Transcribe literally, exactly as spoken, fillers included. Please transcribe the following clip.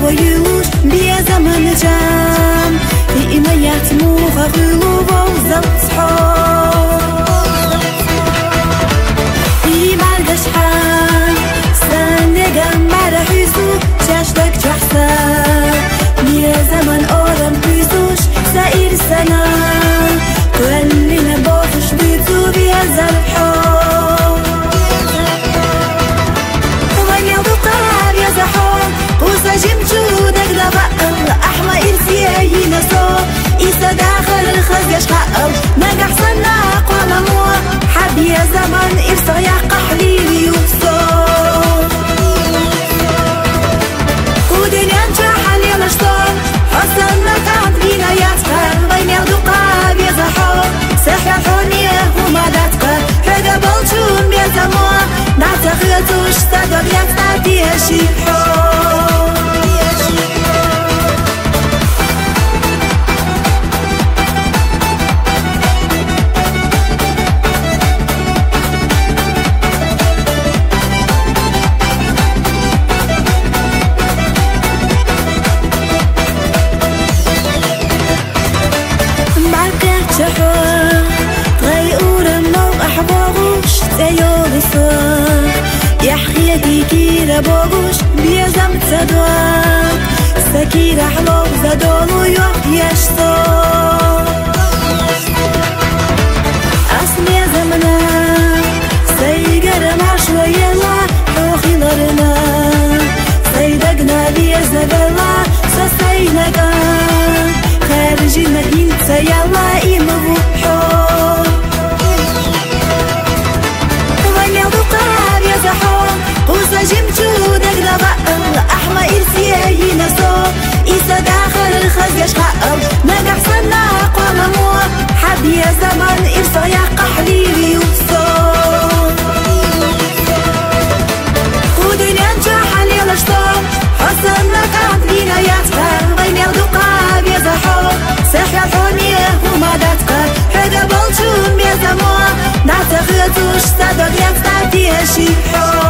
boyusz bie zaman jam i ma yatmu khulu wawzat shhor i margash han sanega marhisu shashtak tahsa bie zaman oram pizush sair sana كلنا باخش بيتو بيزا الحور وين يضقار يا زحور وسجم جودك دبقر أحمى إرسيه نصور إيسا داخل الخز يشقر نقح صناق ونمور حب يا زمان إرسا يقح ليلي وبصور ودنيا نجاح اليوم اشطار حسن نقعد بينا يسكر وين يضقار يا زحور سحر حونيه وما دتقر حدا بلشون بيا زمان نعتقلتوش صدق يفتعدي هشي حور بوغوش بيزم تصدوك سكير حلوك زدولو يوح يشتوك أسمي زمنا سيقر مع شوية لا حوخي لرنا سيدقنا لي زبلا سسينقا خارجي مدينة سيلا إيمه حور وين يضقار يا زحور وسجم جودك دبقر أحمى إرسيه نصور إيسا داخل الخز يشقر نقح صناق ونمور حب يا زمان إرسا يقح ليلي وبصور ودنيا نجاح اليوم اشطار حسن نقعد بينا يتقر وين يضقار يا زحور سحر حونيه وما دتقر حدا بلشون بيا زمان نعتقلتوش صدق يفتعدي هشي حور